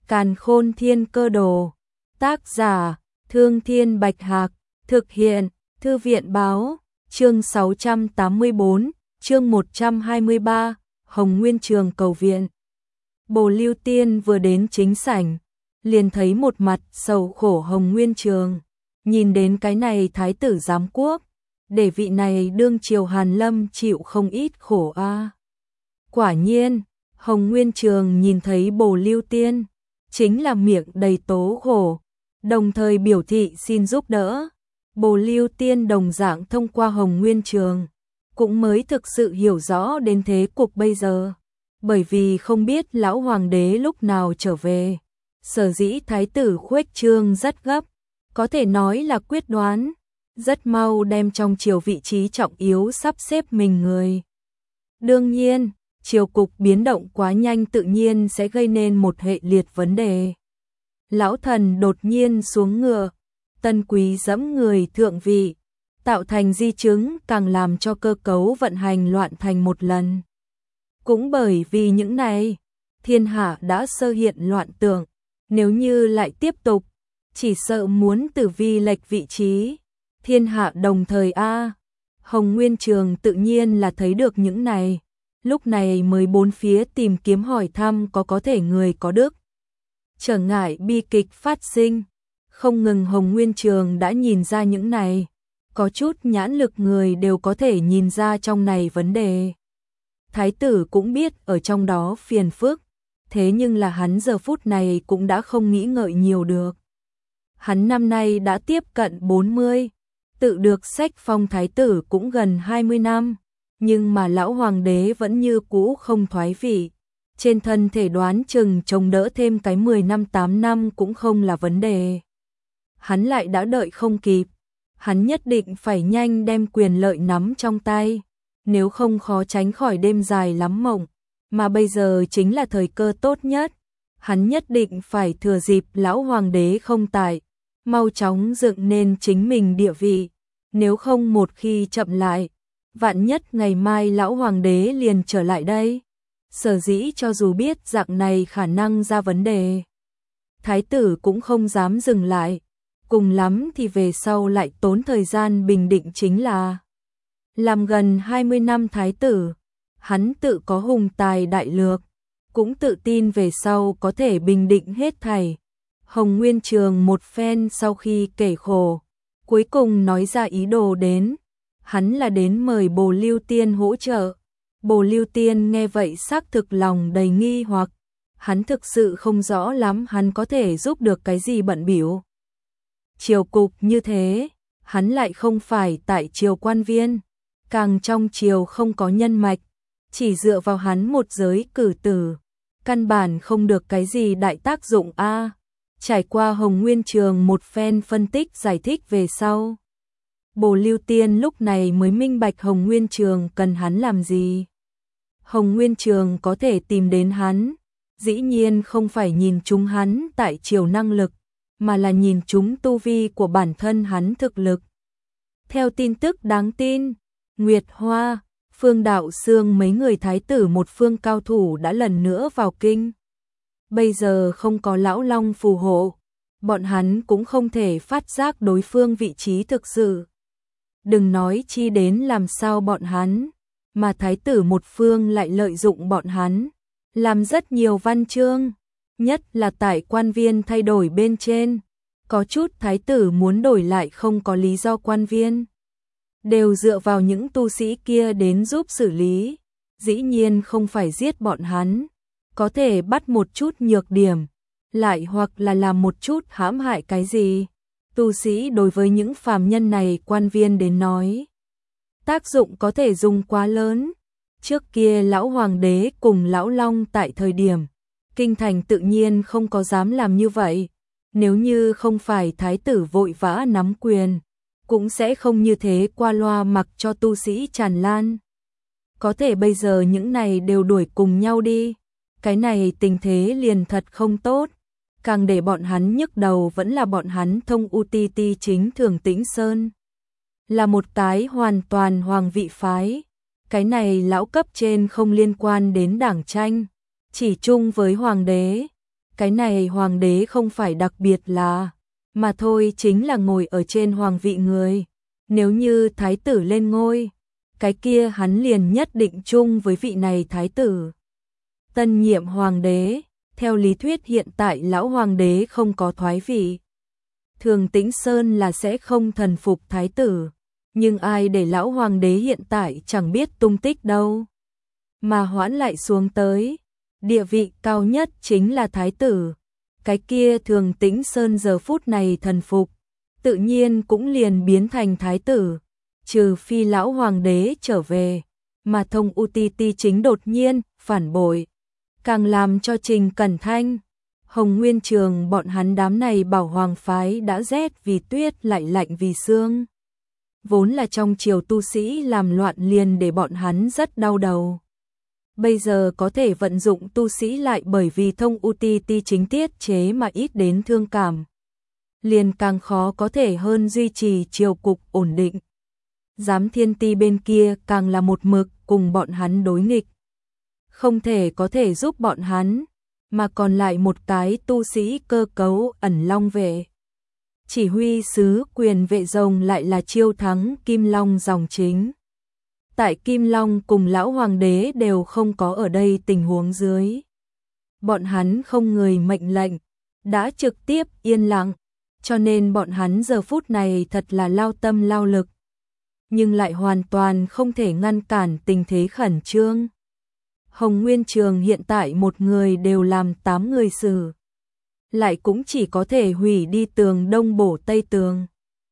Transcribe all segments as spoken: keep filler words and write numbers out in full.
Càn Khôn Thiên Cơ Đồ. Tác giả: Thương Thiên Bạch Hạc. Thực hiện: Thư viện Báo. Chương sáu trăm tám mươi tư, chương một trăm hai mươi ba, Hồng Nguyên Trường cầu viện. Bồ Lưu Tiên vừa đến chính sảnh, liền thấy một mặt sầu khổ Hồng Nguyên Trường. Nhìn đến cái này thái tử giám quốc, để vị này đương triều Hàn Lâm chịu không ít khổ a. À. Quả nhiên, Hồng Nguyên Trường nhìn thấy Bồ Lưu Tiên, chính là miệng đầy tố khổ, đồng thời biểu thị xin giúp đỡ. Bồ Lưu Tiên đồng dạng thông qua Hồng Nguyên Trường, cũng mới thực sự hiểu rõ đến thế cục bây giờ, bởi vì không biết lão hoàng đế lúc nào trở về. Sở dĩ thái tử Khuếch Trương rất gấp, có thể nói là quyết đoán, rất mau đem trong triều vị trí trọng yếu sắp xếp mình người. Đương nhiên, triều cục biến động quá nhanh tự nhiên sẽ gây nên một hệ liệt vấn đề. Lão thần đột nhiên xuống ngựa, Tân Quý dẫm người thượng vị, tạo thành di chứng càng làm cho cơ cấu vận hành loạn thành một lần. Cũng bởi vì những này, thiên hạ đã sơ hiện loạn tượng, nếu như lại tiếp tục, chỉ sợ muốn tử vi lệch vị trí, thiên hạ đồng thời a. Hồng Nguyên Trường tự nhiên là thấy được những này, lúc này mới bốn phía tìm kiếm hỏi thăm có có thể người có đức. Trở ngại bi kịch phát sinh, không ngừng Hồng Nguyên Trường đã nhìn ra những này, có chút nhãn lực người đều có thể nhìn ra trong này vấn đề. Thái tử cũng biết ở trong đó phiền phức, thế nhưng là hắn giờ phút này cũng đã không nghĩ ngợi nhiều được. Hắn năm nay đã tiếp cận bốn mươi, tự được sách phong thái tử cũng gần hai mươi năm, nhưng mà lão hoàng đế vẫn như cũ không thoái vị. Trên thân thể đoán chừng chống đỡ thêm cái mười năm tám năm cũng không là vấn đề. Hắn lại đã đợi không kịp, hắn nhất định phải nhanh đem quyền lợi nắm trong tay, nếu không khó tránh khỏi đêm dài lắm mộng, mà bây giờ chính là thời cơ tốt nhất. Hắn nhất định phải thừa dịp lão hoàng đế không tại, mau chóng dựng nên chính mình địa vị, nếu không một khi chậm lại, vạn nhất ngày mai lão hoàng đế liền trở lại đây. Sở dĩ cho dù biết dạng này khả năng ra vấn đề, thái tử cũng không dám dừng lại, cùng lắm thì về sau lại tốn thời gian bình định chính là. Làm gần hai mươi năm thái tử, hắn tự có hùng tài đại lược, cũng tự tin về sau có thể bình định hết thảy. Hồng Nguyên Trường một phen sau khi kể khổ, cuối cùng nói ra ý đồ đến, hắn là đến mời Bồ Lưu Tiên hỗ trợ. Bồ Lưu Tiên nghe vậy xác thực lòng đầy nghi hoặc, hắn thực sự không rõ lắm hắn có thể giúp được cái gì bận biểu. Triều cục như thế, hắn lại không phải tại triều quan viên, càng trong triều không có nhân mạch, chỉ dựa vào hắn một giới cử tử, căn bản không được cái gì đại tác dụng a. À, trải qua Hồng Nguyên Trường một phen phân tích giải thích về sau, Bồ Lưu Tiên lúc này mới minh bạch Hồng Nguyên Trường cần hắn làm gì. Hồng Nguyên Trường có thể tìm đến hắn, dĩ nhiên không phải nhìn chúng hắn tại triều năng lực, mà là nhìn chúng tu vi của bản thân hắn thực lực. Theo tin tức đáng tin, Nguyệt Hoa, Phương Đạo Xương mấy người thái tử một phương cao thủ đã lần nữa vào kinh. Bây giờ không có lão long phù hộ, bọn hắn cũng không thể phát giác đối phương vị trí thực sự. Đừng nói chi đến làm sao bọn hắn, mà thái tử một phương lại lợi dụng bọn hắn, làm rất nhiều văn chương, nhất là tại quan viên thay đổi bên trên, có chút thái tử muốn đổi lại không có lý do quan viên, đều dựa vào những tu sĩ kia đến giúp xử lý, dĩ nhiên không phải giết bọn hắn, có thể bắt một chút nhược điểm, lại hoặc là làm một chút hãm hại cái gì. Tu sĩ đối với những phàm nhân này quan viên đến nói, tác dụng có thể dùng quá lớn. Trước kia lão hoàng đế cùng lão long tại thời điểm, kinh thành tự nhiên không có dám làm như vậy, nếu như không phải thái tử vội vã nắm quyền, cũng sẽ không như thế qua loa mặc cho tu sĩ tràn lan. Có thể bây giờ những này đều đuổi cùng nhau đi, cái này tình thế liền thật không tốt. Càng để bọn hắn nhức đầu vẫn là bọn hắn thông u ti ti chính Thường Tĩnh Sơn, là một cái hoàn toàn hoàng vị phái. Cái này lão cấp trên không liên quan đến đảng tranh, chỉ chung với hoàng đế. Cái này hoàng đế không phải đặc biệt là, mà thôi chính là ngồi ở trên hoàng vị người. Nếu như thái tử lên ngôi, cái kia hắn liền nhất định chung với vị này thái tử. Tân nhiệm hoàng đế, theo lý thuyết hiện tại lão hoàng đế không có thoái vị. Thường Tĩnh Sơn là sẽ không thần phục thái tử, nhưng ai để lão hoàng đế hiện tại chẳng biết tung tích đâu. Mà hoãn lại xuống tới, địa vị cao nhất chính là thái tử. Cái kia Thường Tĩnh Sơn giờ phút này thần phục, tự nhiên cũng liền biến thành thái tử, trừ phi lão hoàng đế trở về, mà Thông u tê tê chính đột nhiên phản bội, càng làm cho Trình Cẩn Thanh, Hồng Nguyên Trường bọn hắn đám này bảo hoàng phái đã rét vì tuyết lại lạnh vì sương. Vốn là trong triều tu sĩ làm loạn liền để bọn hắn rất đau đầu. Bây giờ có thể vận dụng tu sĩ lại bởi vì Thông u tê tê chính tiết chế mà ít đến thương cảm. Liền càng khó có thể hơn duy trì triều cục ổn định. Giám thiên ti bên kia càng là một mực cùng bọn hắn đối nghịch. Không thể có thể giúp bọn hắn, mà còn lại một cái tu sĩ cơ cấu ẩn long vệ. Chỉ huy sứ quyền vệ rồng lại là chiêu thắng Kim Long dòng chính. Tại Kim Long cùng lão hoàng đế đều không có ở đây tình huống dưới. Bọn hắn không người mệnh lệnh, đã trực tiếp yên lặng, cho nên bọn hắn giờ phút này thật là lao tâm lao lực. Nhưng lại hoàn toàn không thể ngăn cản tình thế khẩn trương. Hồng Nguyên Trường hiện tại một người đều làm tám người xử. Lại cũng chỉ có thể hủy đi tường đông bổ tây tường.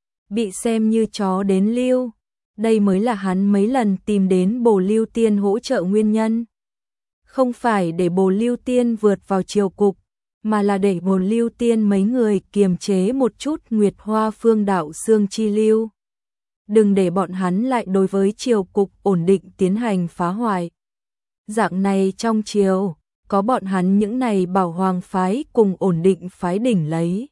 Bị xem như chó đến lưu. Đây mới là hắn mấy lần tìm đến Bồ Lưu Tiên hỗ trợ nguyên nhân. Không phải để Bồ Lưu Tiên vượt vào triều cục, mà là để Bồ Lưu Tiên mấy người kiềm chế một chút Nguyệt Hoa Phương đạo xương chi lưu. Đừng để bọn hắn lại đối với triều cục ổn định tiến hành phá hoại. Dạng này trong triều, có bọn hắn những này bảo hoàng phái cùng ổn định phái đỉnh lấy.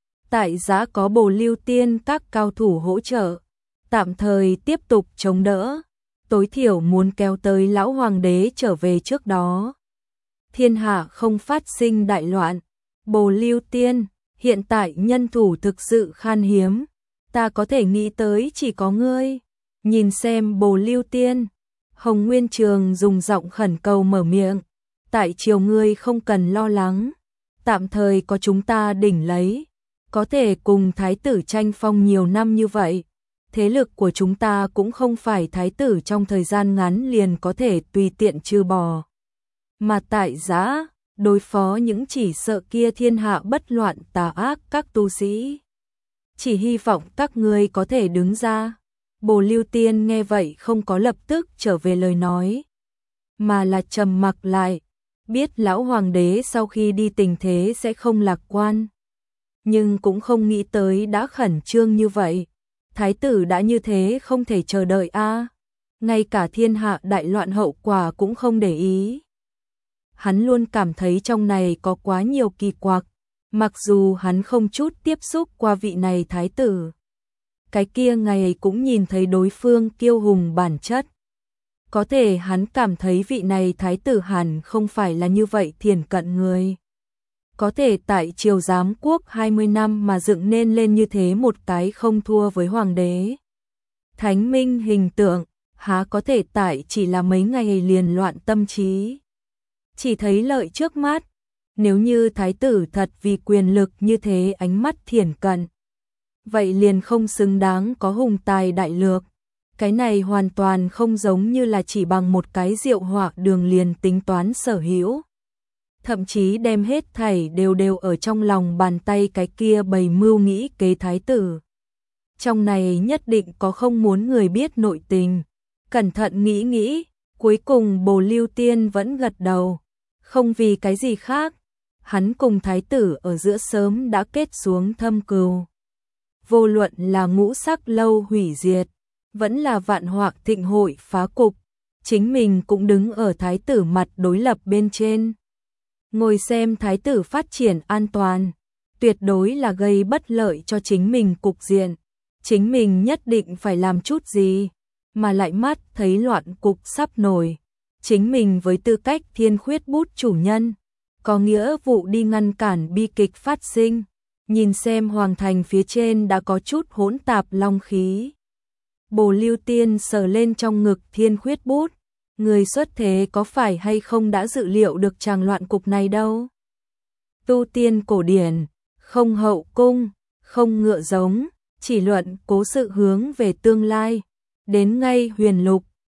Tại giã có Bồ Lưu Tiên các cao thủ hỗ trợ, tạm thời tiếp tục chống đỡ, tối thiểu muốn kéo tới lão hoàng đế trở về trước đó. Thiên hạ không phát sinh đại loạn, Bồ Lưu Tiên, hiện tại nhân thủ thực sự khan hiếm, ta có thể nghĩ tới chỉ có ngươi, nhìn xem Bồ Lưu Tiên. Hồng Nguyên Trường dùng giọng khẩn cầu mở miệng, tại triều ngươi không cần lo lắng, tạm thời có chúng ta đỉnh lấy, có thể cùng thái tử tranh phong nhiều năm như vậy. Thế lực của chúng ta cũng không phải thái tử trong thời gian ngắn liền có thể tùy tiện trừ bỏ. Mà tại giã, đối phó những chỉ sợ kia thiên hạ bất loạn tà ác các tu sĩ. Chỉ hy vọng các ngươi có thể đứng ra. Bồ Lưu Tiên nghe vậy không có lập tức trở về lời nói, mà là trầm mặc lại, biết lão hoàng đế sau khi đi tình thế sẽ không lạc quan. Nhưng cũng không nghĩ tới đã khẩn trương như vậy. Thái tử đã như thế không thể chờ đợi a, à. Ngay cả thiên hạ đại loạn hậu quả cũng không để ý. Hắn luôn cảm thấy trong này có quá nhiều kỳ quặc, mặc dù hắn không chút tiếp xúc qua vị này thái tử. Cái kia ngày cũng nhìn thấy đối phương kiêu hùng bản chất. Có thể hắn cảm thấy vị này thái tử hẳn không phải là như vậy thiền cận người. Có thể tại triều giám quốc hai mươi năm mà dựng nên lên như thế một cái không thua với hoàng đế. Thánh minh hình tượng, há có thể tại chỉ là mấy ngày liền loạn tâm trí. Chỉ thấy lợi trước mắt, nếu như thái tử thật vì quyền lực như thế ánh mắt thiển cận. Vậy liền không xứng đáng có hùng tài đại lược. Cái này hoàn toàn không giống như là chỉ bằng một cái rượu họa đường liền tính toán sở hữu. Thậm chí đem hết thảy đều đều ở trong lòng bàn tay cái kia bày mưu nghĩ kế thái tử. Trong này nhất định có không muốn người biết nội tình. Cẩn thận nghĩ nghĩ, cuối cùng Bồ Lưu Tiên vẫn gật đầu. Không vì cái gì khác, hắn cùng thái tử ở giữa sớm đã kết xuống thâm cừu. Vô luận là ngũ sắc lâu hủy diệt, vẫn là vạn họa thịnh hội phá cục, chính mình cũng đứng ở thái tử mặt đối lập bên trên. Ngồi xem thái tử phát triển an toàn, tuyệt đối là gây bất lợi cho chính mình cục diện. Chính mình nhất định phải làm chút gì, mà lại mắt thấy loạn cục sắp nổi. Chính mình với tư cách thiên khuyết bút chủ nhân, có nghĩa vụ đi ngăn cản bi kịch phát sinh. Nhìn xem hoàng thành phía trên đã có chút hỗn tạp long khí. Bồ Lưu Tiên sờ lên trong ngực thiên khuyết bút, người xuất thế có phải hay không đã dự liệu được tràng loạn cục này đâu. Tu tiên cổ điển, không hậu cung, không ngựa giống, chỉ luận cố sự hướng về tương lai. Đến ngay huyền lục,